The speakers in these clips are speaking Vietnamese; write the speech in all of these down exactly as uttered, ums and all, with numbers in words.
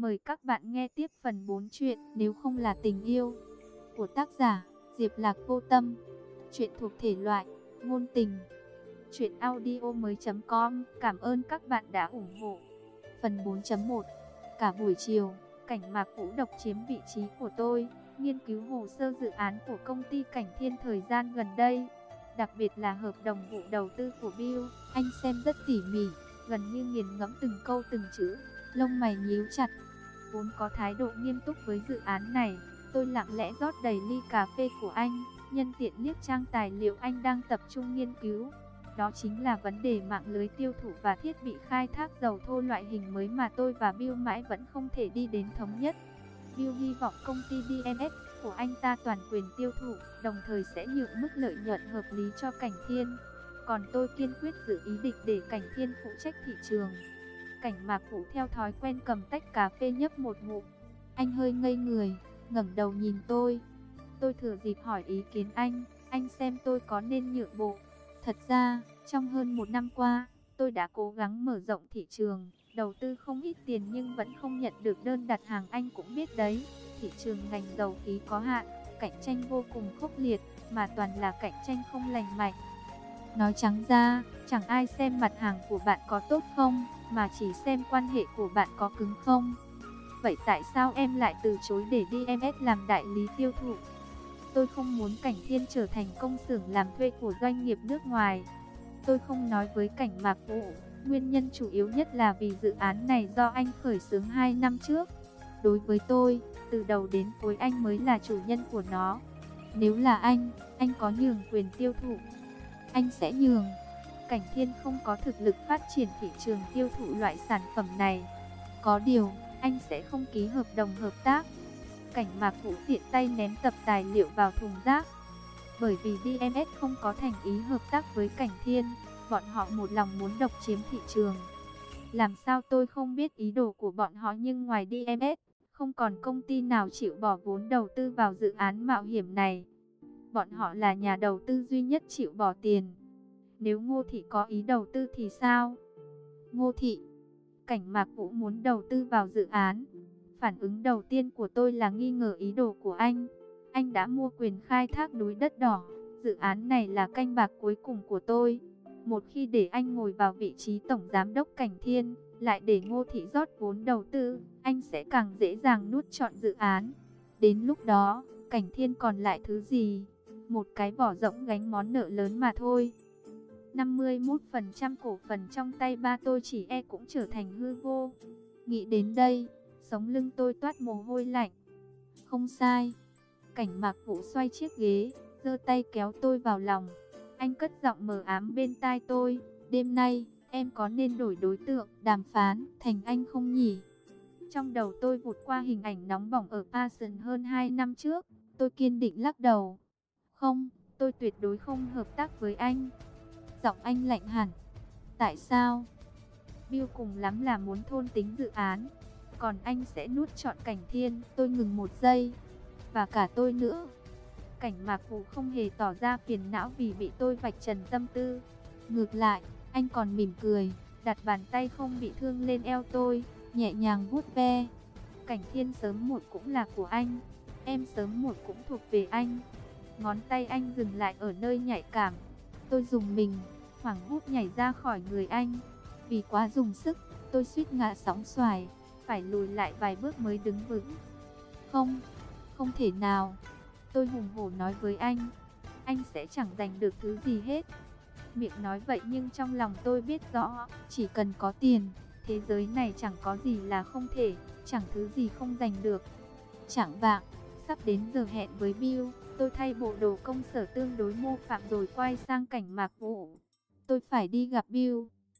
Mời các bạn nghe tiếp phần bốn truyện Nếu không là tình yêu của tác giả Diệp Lạc Vô Tâm. Truyện thuộc thể loại ngôn tình. Truyện audio mới.com. Cảm ơn các bạn đã ủng hộ. Phần bốn chấm một. Cả buổi chiều, Cảnh Mạc Vũ độc chiếm vị trí của tôi, nghiên cứu hồ sơ dự án của công ty Cảnh Thiên thời gian gần đây. Đặc biệt là hợp đồng vụ đầu tư của Bill, anh xem rất tỉ mỉ, gần như nghiền ngẫm từng câu từng chữ, lông mày nhíu chặt. Vốn có thái độ nghiêm túc với dự án này, tôi lặng lẽ rót đầy ly cà phê của anh, nhân tiện liếc trang tài liệu anh đang tập trung nghiên cứu. Đó chính là vấn đề mạng lưới tiêu thụ và thiết bị khai thác dầu thô loại hình mới mà tôi và Bill mãi vẫn không thể đi đến thống nhất. Bill hy vọng công ty đê em ét của anh ta toàn quyền tiêu thụ, đồng thời sẽ nhượng mức lợi nhuận hợp lý cho Cảnh Thiên. Còn tôi kiên quyết giữ ý định để Cảnh Thiên phụ trách thị trường. Cảnh Mạc Vũ theo thói quen cầm tách cà phê nhấp một ngụm. Anh hơi ngây người, ngẩng đầu nhìn tôi. Tôi thừa dịp hỏi ý kiến anh, anh xem tôi có nên nhượng bộ. Thật ra, trong hơn một năm qua, tôi đã cố gắng mở rộng thị trường, đầu tư không ít tiền nhưng vẫn không nhận được đơn đặt hàng. Anh cũng biết đấy, thị trường ngành dầu khí có hạn, cạnh tranh vô cùng khốc liệt, mà toàn là cạnh tranh không lành mạnh. Nói trắng ra, chẳng ai xem mặt hàng của bạn có tốt không, mà chỉ xem quan hệ của bạn có cứng không. Vậy tại sao em lại từ chối để đê em ét làm đại lý tiêu thụ? Tôi không muốn Cảnh Thiên trở thành công xưởng làm thuê của doanh nghiệp nước ngoài. Tôi không nói với Cảnh Mạc Vũ, nguyên nhân chủ yếu nhất là vì dự án này do anh khởi xướng hai năm trước. Đối với tôi, từ đầu đến cuối anh mới là chủ nhân của nó. Nếu là anh, anh có nhường quyền tiêu thụ, anh sẽ nhường. Cảnh Thiên không có thực lực phát triển thị trường tiêu thụ loại sản phẩm này. Có điều, anh sẽ không ký hợp đồng hợp tác. Cảnh Mạc Vũ tiện tay ném tập tài liệu vào thùng rác. Bởi vì đê em ét không có thành ý hợp tác với Cảnh Thiên, bọn họ một lòng muốn độc chiếm thị trường. Làm sao tôi không biết ý đồ của bọn họ, nhưng ngoài đê em ét, không còn công ty nào chịu bỏ vốn đầu tư vào dự án mạo hiểm này. Bọn họ là nhà đầu tư duy nhất chịu bỏ tiền. Nếu Ngô Thị có ý đầu tư thì sao? Ngô Thị, Cảnh Mạc Vũ muốn đầu tư vào dự án. Phản ứng đầu tiên của tôi là nghi ngờ ý đồ của anh. Anh đã mua quyền khai thác núi đất đỏ. Dự án này là canh bạc cuối cùng của tôi. Một khi để anh ngồi vào vị trí tổng giám đốc Cảnh Thiên, lại để Ngô Thị rót vốn đầu tư, anh sẽ càng dễ dàng nuốt trọn dự án. Đến lúc đó, Cảnh Thiên còn lại thứ gì? Một cái vỏ rỗng gánh món nợ lớn mà thôi. năm mươi mốt phần trăm cổ phần trong tay ba tôi chỉ e cũng trở thành hư vô. Nghĩ đến đây, sống lưng tôi toát mồ hôi lạnh. Không sai. Cảnh Mạc Vũ xoay chiếc ghế, giơ tay kéo tôi vào lòng. Anh cất giọng mờ ám bên tai tôi. Đêm nay, em có nên đổi đối tượng đàm phán thành anh không nhỉ? Trong đầu tôi vụt qua hình ảnh nóng bỏng ở Passion hơn hai năm trước. Tôi kiên định lắc đầu. Không, tôi tuyệt đối không hợp tác với anh. Giọng anh lạnh hẳn. Tại sao? Bill cùng lắm là muốn thôn tính dự án, còn anh sẽ nuốt trọn Cảnh Thiên. Tôi ngừng một giây. Và cả tôi nữa. Cảnh Mạc Vũ không hề tỏ ra phiền não vì bị tôi vạch trần tâm tư. Ngược lại, anh còn mỉm cười, đặt bàn tay không bị thương lên eo tôi, nhẹ nhàng vuốt ve. Cảnh Thiên sớm một cũng là của anh, em sớm một cũng thuộc về anh. Ngón tay anh dừng lại ở nơi nhạy cảm. Tôi rùng mình, hoảng hốt nhảy ra khỏi người anh. Vì quá dùng sức, tôi suýt ngã sóng xoài, phải lùi lại vài bước mới đứng vững. Không, không thể nào. Tôi hùng hổ nói với anh. Anh sẽ chẳng giành được thứ gì hết. Miệng nói vậy nhưng trong lòng tôi biết rõ, chỉ cần có tiền, thế giới này chẳng có gì là không thể, chẳng thứ gì không giành được. Chẳng vạng, sắp đến giờ hẹn với Bill, tôi thay bộ đồ công sở tương đối mô phạm rồi quay sang Cảnh Mạc Vũ. Tôi phải đi gặp Bill.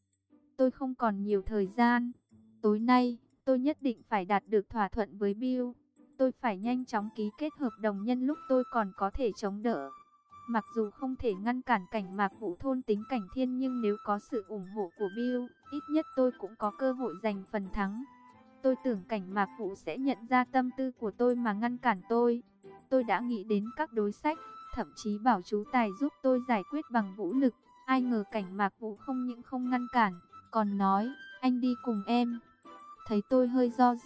Tôi không còn nhiều thời gian. Tối nay, tôi nhất định phải đạt được thỏa thuận với Bill. Tôi phải nhanh chóng ký kết hợp đồng nhân lúc tôi còn có thể chống đỡ. Mặc dù không thể ngăn cản Cảnh Mạc Vũ thôn tính Cảnh Thiên, nhưng nếu có sự ủng hộ của Bill, ít nhất tôi cũng có cơ hội giành phần thắng. Tôi tưởng Cảnh Mạc Vũ sẽ nhận ra tâm tư của tôi mà ngăn cản tôi. Tôi đã nghĩ đến các đối sách, thậm chí bảo chú Tài giúp tôi giải quyết bằng vũ lực. Ai ngờ Cảnh Mạc Vũ không những không ngăn cản, còn nói, anh đi cùng em. Thấy tôi hơi do dự, anh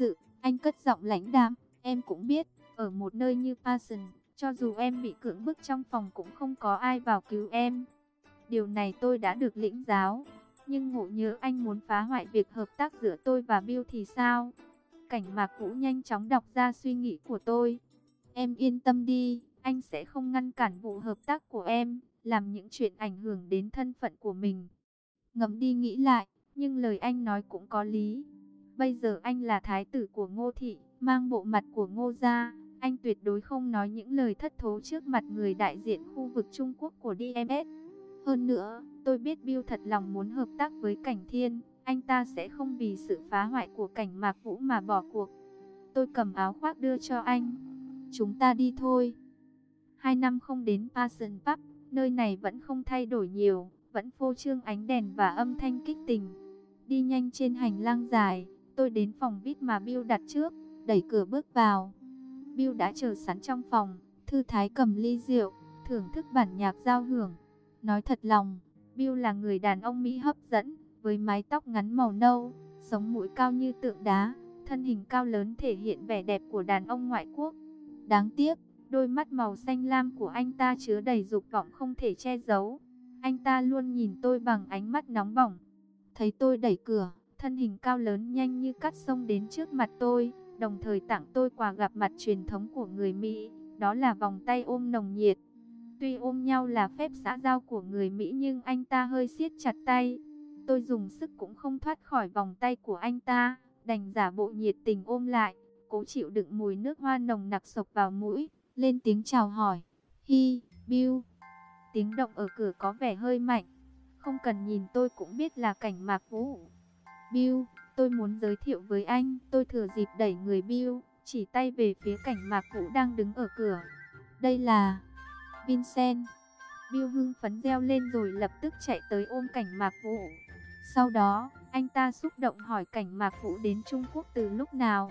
Anh cất giọng lãnh đạm, em cũng biết, ở một nơi như Parsons, cho dù em bị cưỡng bức trong phòng cũng không có ai vào cứu em. Điều này tôi đã được lĩnh giáo. Nhưng ngộ nhỡ anh muốn phá hoại việc hợp tác giữa tôi và Bill thì sao? Cảnh Mạc Vũ nhanh chóng đọc ra suy nghĩ của tôi. Em yên tâm đi, anh sẽ không ngăn cản vụ hợp tác của em, làm những chuyện ảnh hưởng đến thân phận của mình. Ngẫm đi nghĩ lại, nhưng lời anh nói cũng có lý. Bây giờ anh là thái tử của Ngô Thị, mang bộ mặt của Ngô gia. Anh tuyệt đối không nói những lời thất thố trước mặt người đại diện khu vực Trung Quốc của đê em ét. Hơn nữa, tôi biết Bill thật lòng muốn hợp tác với Cảnh Thiên. Anh ta sẽ không vì sự phá hoại của Cảnh Mạc Vũ mà bỏ cuộc. Tôi cầm áo khoác đưa cho anh. Chúng ta đi thôi. Hai năm không đến Parsons Pub, nơi này vẫn không thay đổi nhiều, vẫn phô trương ánh đèn và âm thanh kích tình. Đi nhanh trên hành lang dài, tôi đến phòng vê i pê mà Bill đặt trước, đẩy cửa bước vào. Bill đã chờ sẵn trong phòng, thư thái cầm ly rượu, thưởng thức bản nhạc giao hưởng. Nói thật lòng, Bill là người đàn ông Mỹ hấp dẫn, với mái tóc ngắn màu nâu, sống mũi cao như tượng đá, thân hình cao lớn thể hiện vẻ đẹp của đàn ông ngoại quốc. Đáng tiếc, đôi mắt màu xanh lam của anh ta chứa đầy dục vọng không thể che giấu. Anh ta luôn nhìn tôi bằng ánh mắt nóng bỏng. Thấy tôi đẩy cửa, thân hình cao lớn nhanh như cắt xông đến trước mặt tôi, đồng thời tặng tôi quà gặp mặt truyền thống của người Mỹ, đó là vòng tay ôm nồng nhiệt. Tuy ôm nhau là phép xã giao của người Mỹ nhưng anh ta hơi siết chặt tay. Tôi dùng sức cũng không thoát khỏi vòng tay của anh ta, đành giả bộ nhiệt tình ôm lại, cố chịu đựng mùi nước hoa nồng nặc xộc vào mũi, lên tiếng chào hỏi. Hi, Bill. Tiếng động ở cửa có vẻ hơi mạnh, không cần nhìn tôi cũng biết là Cảnh Mạc Vũ. Bill, tôi muốn giới thiệu với anh. Tôi thừa dịp đẩy người Bill, chỉ tay về phía Cảnh Mạc Vũ đang đứng ở cửa. Đây là Vincent. Bill hưng phấn reo lên rồi lập tức chạy tới ôm Cảnh Mạc Vũ. Sau đó, anh ta xúc động hỏi Cảnh Mạc Vũ đến Trung Quốc từ lúc nào?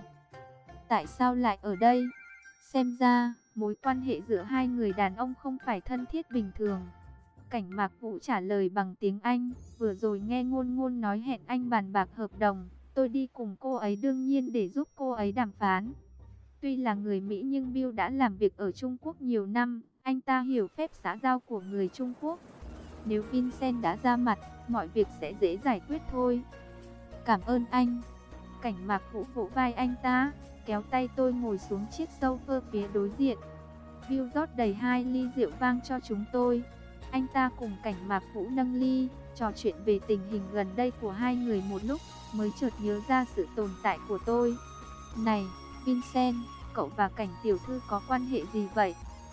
Tại sao lại ở đây? Xem ra, mối quan hệ giữa hai người đàn ông không phải thân thiết bình thường. Cảnh Mạc Vũ trả lời bằng tiếng Anh. Vừa rồi nghe Ngôn Ngôn nói hẹn anh bàn bạc hợp đồng. Tôi đi cùng cô ấy đương nhiên để giúp cô ấy đàm phán. Tuy là người Mỹ nhưng Bill đã làm việc ở Trung Quốc nhiều năm. Anh ta hiểu phép xã giao của người Trung Quốc. Nếu Vincent đã ra mặt, mọi việc sẽ dễ giải quyết thôi. Cảm ơn anh. Cảnh Mạc Vũ vỗ vai anh ta, kéo tay tôi ngồi xuống chiếc sofa phía đối diện. Bill rót đầy hai ly rượu vang cho chúng tôi. Anh ta cùng Cảnh Mạc Vũ nâng ly, trò chuyện về tình hình gần đây của hai người một lúc, mới chợt nhớ ra sự tồn tại của tôi. Này, Vincent, cậu và Cảnh tiểu thư có quan hệ gì vậy?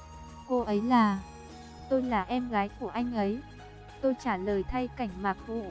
Cô ấy là... Tôi là em gái của anh ấy. Tôi trả lời thay Cảnh Mạc Vũ.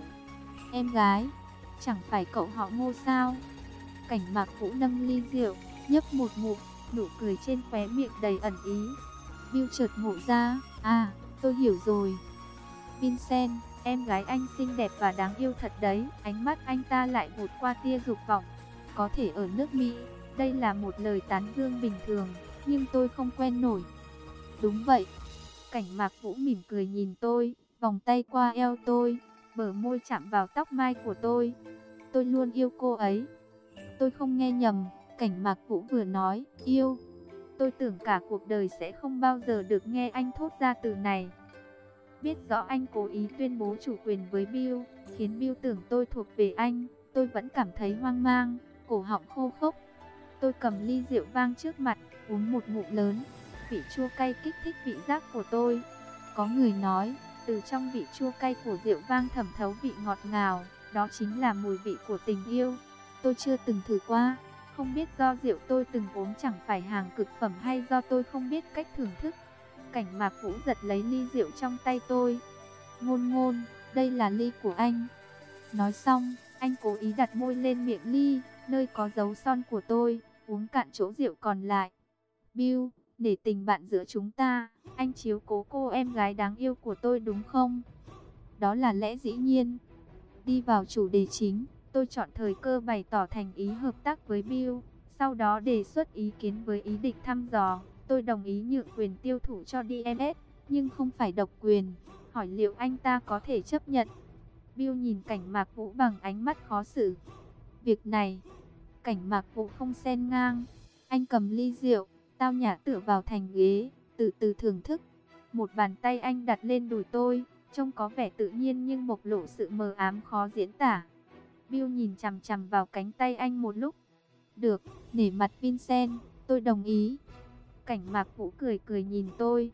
Em gái? Chẳng phải cậu họ Ngô sao? Cảnh Mạc Vũ nâng ly rượu, nhấp một ngụm, nụ cười trên khóe miệng đầy ẩn ý. Bill chợt ngộ ra, à, tôi hiểu rồi. Vincent, em gái anh xinh đẹp và đáng yêu thật đấy. Ánh mắt anh ta lại vụt qua tia dục vọng. Có thể ở nước Mỹ, đây là một lời tán dương bình thường, nhưng tôi không quen nổi. Đúng vậy. Cảnh Mạc Vũ mỉm cười nhìn tôi, vòng tay qua eo tôi, bờ môi chạm vào tóc mai của tôi. Tôi luôn yêu cô ấy. Tôi không nghe nhầm, Cảnh Mạc Vũ vừa nói, yêu. Tôi tưởng cả cuộc đời sẽ không bao giờ được nghe anh thốt ra từ này. Biết rõ anh cố ý tuyên bố chủ quyền với Bill, khiến Bill tưởng tôi thuộc về anh. Tôi vẫn cảm thấy hoang mang, cổ họng khô khốc. Tôi cầm ly rượu vang trước mặt, uống một ngụm lớn. Vị chua cay kích thích vị giác của tôi. Có người nói, từ trong vị chua cay của rượu vang thẩm thấu vị ngọt ngào, đó chính là mùi vị của tình yêu. Tôi chưa từng thử qua, không biết do rượu tôi từng uống chẳng phải hàng cực phẩm hay do tôi không biết cách thưởng thức. Cảnh Mạc Vũ giật lấy ly rượu trong tay tôi. Ngôn Ngôn, đây là ly của anh. Nói xong, anh cố ý đặt môi lên miệng ly, nơi có dấu son của tôi, uống cạn chỗ rượu còn lại. Bill, để tình bạn giữa chúng ta, anh chiếu cố cô em gái đáng yêu của tôi đúng không? Đó là lẽ dĩ nhiên. Đi vào chủ đề chính, tôi chọn thời cơ bày tỏ thành ý hợp tác với Bill, sau đó đề xuất ý kiến với ý định thăm dò. Tôi đồng ý nhượng quyền tiêu thụ cho đê em ét, nhưng không phải độc quyền. Hỏi liệu anh ta có thể chấp nhận? Bill nhìn Cảnh Mạc Vũ bằng ánh mắt khó xử. Việc này, Cảnh Mạc Vũ không xen ngang. Anh cầm ly rượu, tao nhã tựa vào thành ghế, từ từ thưởng thức. Một bàn tay anh đặt lên đùi tôi, trông có vẻ tự nhiên nhưng bộc lộ sự mờ ám khó diễn tả. Bill nhìn chằm chằm vào cánh tay anh một lúc. Được, nể mặt Vincent, tôi đồng ý. Cảnh Mạc Vũ cười cười nhìn tôi.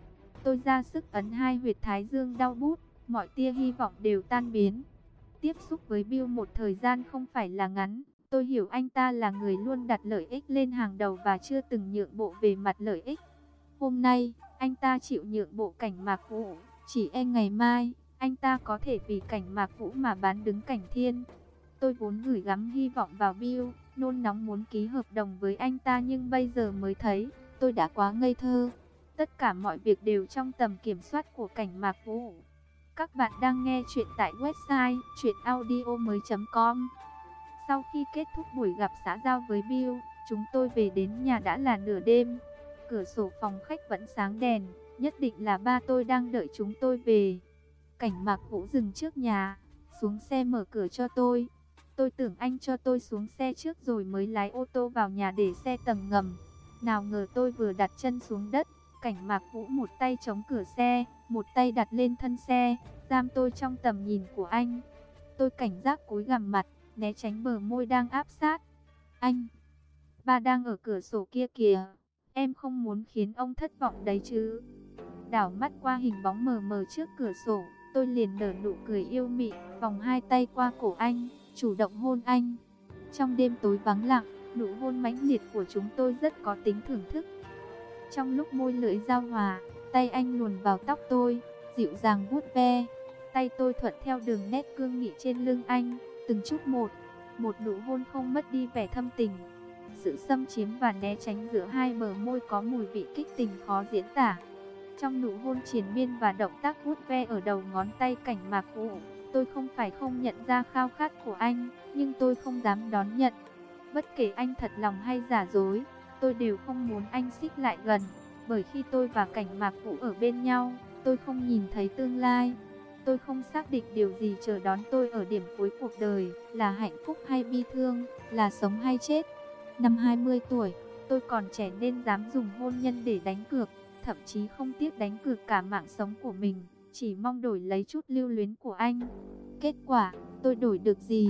Tôi ra sức ấn hai huyệt thái dương đau bút, mọi tia hy vọng đều tan biến. Tiếp xúc với Bill một thời gian không phải là ngắn, tôi hiểu anh ta là người luôn đặt lợi ích lên hàng đầu và chưa từng nhượng bộ về mặt lợi ích. Hôm nay, anh ta chịu nhượng bộ Cảnh Mạc Vũ, chỉ e ngày mai, anh ta có thể vì Cảnh Mạc Vũ mà bán đứng Cảnh Thiên. Tôi vốn gửi gắm hy vọng vào Bill, nôn nóng muốn ký hợp đồng với anh ta nhưng bây giờ mới thấy, tôi đã quá ngây thơ. Tất cả mọi việc đều trong tầm kiểm soát của Cảnh Mạc Vũ. Các bạn đang nghe chuyện tại website truyện audio mới chấm com. Sau khi kết thúc buổi gặp xã giao với Bill, chúng tôi về đến nhà đã là nửa đêm. Cửa sổ phòng khách vẫn sáng đèn, nhất định là ba tôi đang đợi chúng tôi về. Cảnh Mạc Vũ dừng trước nhà, xuống xe mở cửa cho tôi. Tôi tưởng anh cho tôi xuống xe trước rồi mới lái ô tô vào nhà để xe tầng ngầm. Nào ngờ tôi vừa đặt chân xuống đất, Cảnh Mạc Vũ một tay chống cửa xe, một tay đặt lên thân xe, giam tôi trong tầm nhìn của anh. Tôi cảnh giác cúi gằm mặt, né tránh bờ môi đang áp sát. Anh, ba đang ở cửa sổ kia kìa, em không muốn khiến ông thất vọng đấy chứ. Đảo mắt qua hình bóng mờ mờ trước cửa sổ, tôi liền nở nụ cười yêu mị, vòng hai tay qua cổ anh, chủ động hôn anh. Trong đêm tối vắng lặng, nụ hôn mãnh liệt của chúng tôi rất có tính thưởng thức. Trong lúc môi lưỡi giao hòa, tay anh luồn vào tóc tôi, dịu dàng vuốt ve. Tay tôi thuận theo đường nét cương nghị trên lưng anh, từng chút một. Một nụ hôn không mất đi vẻ thâm tình. Sự xâm chiếm và né tránh giữa hai bờ môi có mùi vị kích tình khó diễn tả. Trong nụ hôn triền miên và động tác vuốt ve ở đầu ngón tay Cảnh Mạc Vũ, tôi không phải không nhận ra khao khát của anh, nhưng tôi không dám đón nhận. Bất kể anh thật lòng hay giả dối, tôi đều không muốn anh xích lại gần, bởi khi tôi và Cảnh Mạc Vũ ở bên nhau, tôi không nhìn thấy tương lai. Tôi không xác định điều gì chờ đón tôi ở điểm cuối cuộc đời, là hạnh phúc hay bi thương, là sống hay chết. Năm hai mươi tuổi, tôi còn trẻ nên dám dùng hôn nhân để đánh cược, thậm chí không tiếc đánh cược cả mạng sống của mình, chỉ mong đổi lấy chút lưu luyến của anh. Kết quả, tôi đổi được gì?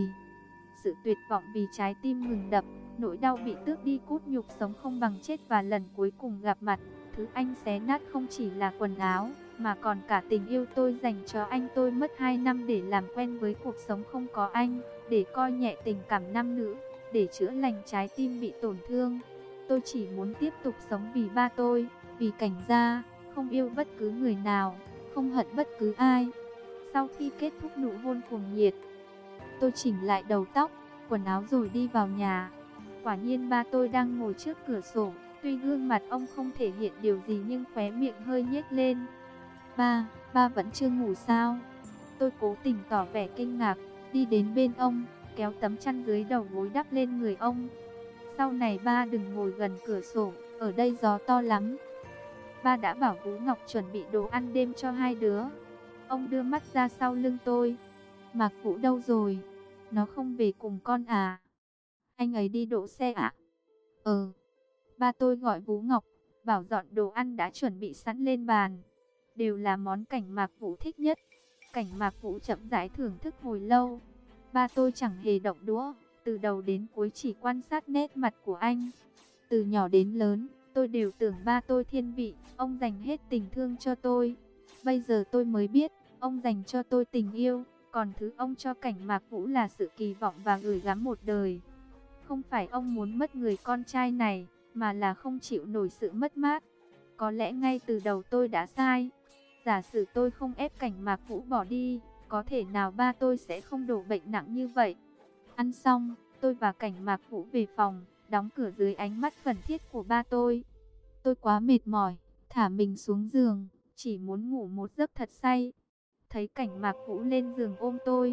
Sự tuyệt vọng vì trái tim ngừng đập, nỗi đau bị tước đi cốt nhục sống không bằng chết và lần cuối cùng gặp mặt. Thứ anh xé nát không chỉ là quần áo, mà còn cả tình yêu tôi dành cho anh. Tôi mất hai năm để làm quen với cuộc sống không có anh, để coi nhẹ tình cảm nam nữ, để chữa lành trái tim bị tổn thương. Tôi chỉ muốn tiếp tục sống vì ba tôi, vì Cảnh gia, không yêu bất cứ người nào, không hận bất cứ ai. Sau khi kết thúc nụ hôn cuồng nhiệt, tôi chỉnh lại đầu tóc, quần áo rồi đi vào nhà. Quả nhiên ba tôi đang ngồi trước cửa sổ, tuy gương mặt ông không thể hiện điều gì nhưng khóe miệng hơi nhếch lên. Ba, ba vẫn chưa ngủ sao? Tôi cố tình tỏ vẻ kinh ngạc, đi đến bên ông, kéo tấm chăn dưới đầu gối đắp lên người ông. Sau này ba đừng ngồi gần cửa sổ, ở đây gió to lắm. Ba đã bảo Vũ Ngọc chuẩn bị đồ ăn đêm cho hai đứa. Ông đưa mắt ra sau lưng tôi. Mạc Vũ đâu rồi? Nó không về cùng con à? Anh ấy đi đỗ xe ạ? Ờ. Ba tôi gọi Vũ Ngọc, bảo dọn đồ ăn đã chuẩn bị sẵn lên bàn. Đều là món Cảnh Mạc Vũ thích nhất. Cảnh Mạc Vũ chậm rãi thưởng thức hồi lâu. Ba tôi chẳng hề động đũa, từ đầu đến cuối chỉ quan sát nét mặt của anh. Từ nhỏ đến lớn, tôi đều tưởng ba tôi thiên vị, ông dành hết tình thương cho tôi. Bây giờ tôi mới biết, ông dành cho tôi tình yêu, còn thứ ông cho Cảnh Mạc Vũ là sự kỳ vọng và gửi gắm một đời. Không phải ông muốn mất người con trai này, mà là không chịu nổi sự mất mát. Có lẽ ngay từ đầu tôi đã sai. Giả sử tôi không ép Cảnh Mạc Vũ bỏ đi, có thể nào ba tôi sẽ không đổ bệnh nặng như vậy. Ăn xong, tôi và Cảnh Mạc Vũ về phòng, đóng cửa dưới ánh mắt khẩn thiết của ba tôi. Tôi quá mệt mỏi, thả mình xuống giường, chỉ muốn ngủ một giấc thật say. Thấy Cảnh Mạc Vũ lên giường ôm tôi,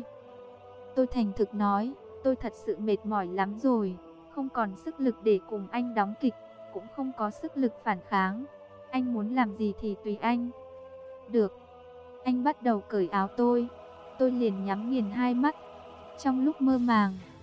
tôi thành thực nói, tôi thật sự mệt mỏi lắm rồi, không còn sức lực để cùng anh đóng kịch, cũng không có sức lực phản kháng. Anh muốn làm gì thì tùy anh. Được. Anh bắt đầu cởi áo tôi, tôi liền nhắm nghiền hai mắt. Trong lúc mơ màng,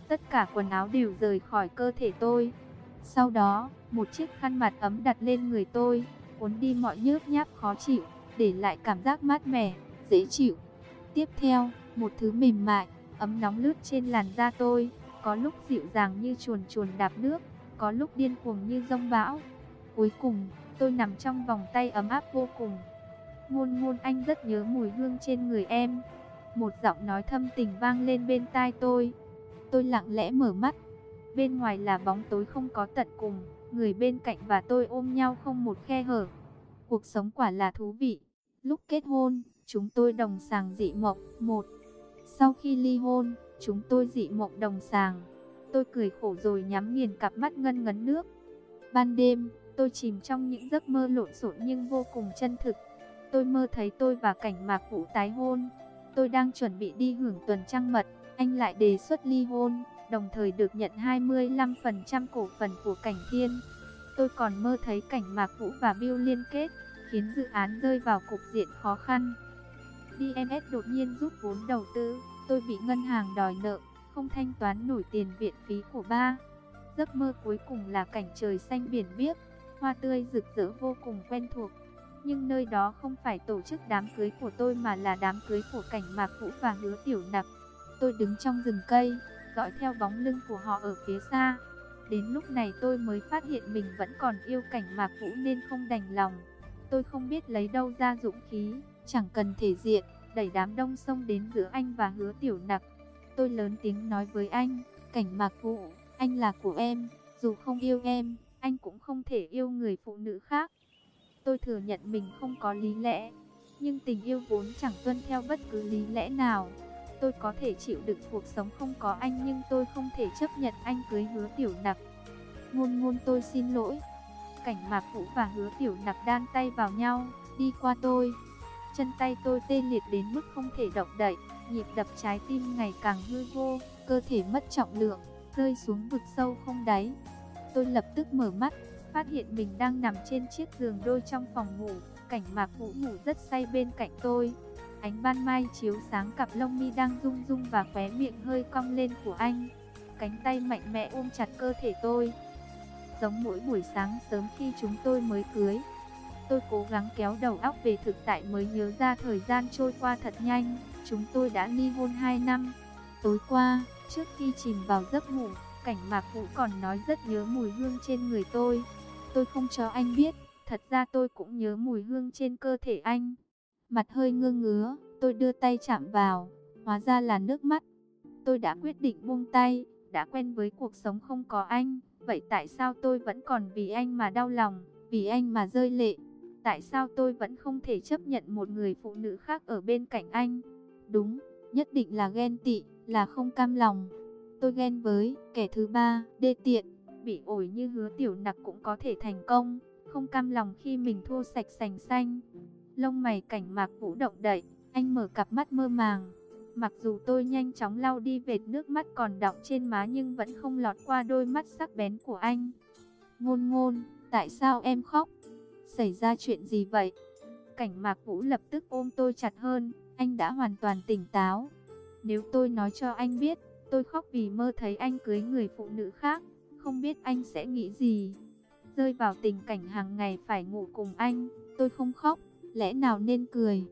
Tất cả quần áo đều rời khỏi cơ thể tôi. Sau đó, một chiếc khăn mặt ấm đặt lên người tôi, cuốn đi mọi nhớp nháp khó chịu, để lại cảm giác mát mẻ, dễ chịu. Tiếp theo, một thứ mềm mại, ấm nóng lướt trên làn da tôi, có lúc dịu dàng như chuồn chuồn đạp nước, có lúc điên cuồng như giông bão. Cuối cùng, tôi nằm trong vòng tay ấm áp vô cùng. Ngôn Ngôn, anh rất nhớ mùi hương trên người em. Một giọng nói thâm tình vang lên bên tai tôi. Tôi lặng lẽ mở mắt. Bên ngoài là bóng tối không có tận cùng, người bên cạnh và tôi ôm nhau không một khe hở. Cuộc sống quả là thú vị. Lúc kết hôn, chúng tôi đồng sàng dị mộng. Một. Sau khi ly hôn, chúng tôi dị mộng đồng sàng. Tôi cười khổ rồi nhắm nghiền cặp mắt ngân ngấn nước. Ban đêm, tôi chìm trong những giấc mơ lộn xộn nhưng vô cùng chân thực. Tôi mơ thấy tôi và Cảnh Mạc Vũ tái hôn. Tôi đang chuẩn bị đi hưởng tuần trăng mật, anh lại đề xuất ly hôn, đồng thời được nhận hai mươi lăm phần trăm cổ phần của Cảnh Thiên. Tôi còn mơ thấy Cảnh Mạc Vũ và Bill liên kết, khiến dự án rơi vào cục diện khó khăn. đê em ét đột nhiên rút vốn đầu tư, tôi bị ngân hàng đòi nợ, không thanh toán nổi tiền viện phí của ba. Giấc mơ cuối cùng là cảnh trời xanh biển biếc, hoa tươi rực rỡ vô cùng quen thuộc. Nhưng nơi đó không phải tổ chức đám cưới của tôi mà là đám cưới của Cảnh Mạc Vũ và Hứa Tiểu Nặc. Tôi đứng trong rừng cây, dõi theo bóng lưng của họ ở phía xa. Đến lúc này tôi mới phát hiện mình vẫn còn yêu Cảnh Mạc Vũ nên không đành lòng. Tôi không biết lấy đâu ra dũng khí, chẳng cần thể diện, đẩy đám đông xông đến giữa anh và Hứa Tiểu Nặc. Tôi lớn tiếng nói với anh, Cảnh Mạc Vũ, anh là của em, dù không yêu em, anh cũng không thể yêu người phụ nữ khác. Tôi thừa nhận mình không có lý lẽ, nhưng tình yêu vốn chẳng tuân theo bất cứ lý lẽ nào. Tôi có thể chịu đựng cuộc sống không có anh, nhưng tôi không thể chấp nhận anh cưới Hứa Tiểu Nặc. Ngôn Ngôn, tôi xin lỗi. Cảnh Mạc Vũ và Hứa Tiểu Nặc đan tay vào nhau, đi qua tôi. Chân tay tôi tê liệt đến mức không thể động đậy, nhịp đập trái tim ngày càng hư vô, cơ thể mất trọng lượng, rơi xuống vực sâu không đáy. Tôi lập tức mở mắt, phát hiện mình đang nằm trên chiếc giường đôi trong phòng ngủ. Cảnh Mạc Vũ ngủ rất say bên cạnh tôi. Ánh ban mai chiếu sáng cặp lông mi đang rung rung và khóe miệng hơi cong lên của anh. Cánh tay mạnh mẽ ôm chặt cơ thể tôi, giống mỗi buổi sáng sớm khi chúng tôi mới cưới. Tôi cố gắng kéo đầu óc về thực tại mới nhớ ra thời gian trôi qua thật nhanh. Chúng tôi đã ly hôn hai năm. Tối qua, trước khi chìm vào giấc ngủ, Cảnh Mạc Vũ còn nói rất nhớ mùi hương trên người tôi. Tôi không cho anh biết, thật ra tôi cũng nhớ mùi hương trên cơ thể anh. Mặt hơi ngơ ngứa, tôi đưa tay chạm vào, hóa ra là nước mắt. Tôi đã quyết định buông tay, đã quen với cuộc sống không có anh. Vậy tại sao tôi vẫn còn vì anh mà đau lòng, vì anh mà rơi lệ? Tại sao tôi vẫn không thể chấp nhận một người phụ nữ khác ở bên cạnh anh? Đúng, nhất định là ghen tị, là không cam lòng. Tôi ghen với kẻ thứ ba, đê tiện, bị ổi như Hứa Tiểu Nặc cũng có thể thành công, không cam lòng khi mình thua sạch sành xanh. Lông mày Cảnh Mạc Vũ động đậy, anh mở cặp mắt mơ màng. Mặc dù tôi nhanh chóng lau đi vệt nước mắt còn đọng trên má nhưng vẫn không lọt qua đôi mắt sắc bén của anh. Ngôn Ngôn, tại sao em khóc? Xảy ra chuyện gì vậy? Cảnh Mạc Vũ lập tức ôm tôi chặt hơn, anh đã hoàn toàn tỉnh táo. Nếu tôi nói cho anh biết, tôi khóc vì mơ thấy anh cưới người phụ nữ khác, không biết anh sẽ nghĩ gì. Rơi vào tình cảnh hàng ngày phải ngủ cùng anh, tôi không khóc, lẽ nào nên cười?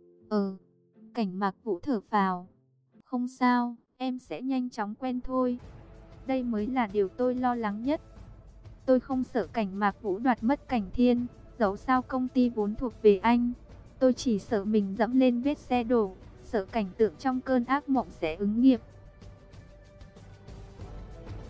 Ờ, Cảnh Mạc Vũ thở phào. Không sao, em sẽ nhanh chóng quen thôi. Đây mới là điều tôi lo lắng nhất. Tôi không sợ Cảnh Mạc Vũ đoạt mất Cảnh Thiên, dẫu sao công ty vốn thuộc về anh. Tôi chỉ sợ mình dẫm lên vết xe đổ, sợ cảnh tượng trong cơn ác mộng sẽ ứng nghiệm.